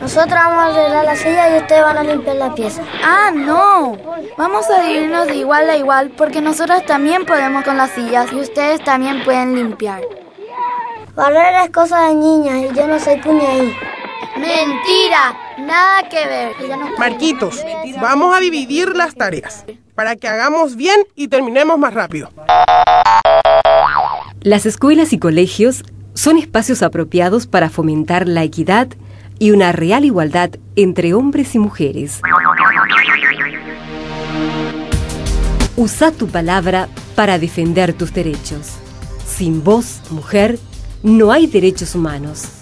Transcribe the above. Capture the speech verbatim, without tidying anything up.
Nosotros vamos a arreglar la silla y ustedes van a limpiar la pieza. Ah, no. Vamos a dividirnos de igual a igual porque nosotros también podemos con las sillas y ustedes también pueden limpiar. Barrer es cosa de niñas y yo no soy puñaí. ¡Mentira! Nada que ver. No... Marquitos, vamos a dividir las tareas para que hagamos bien y terminemos más rápido. Las escuelas y colegios son espacios apropiados para fomentar la equidad y una real igualdad entre hombres y mujeres. Usa tu palabra para defender tus derechos. Sin voz, mujer, no hay derechos humanos.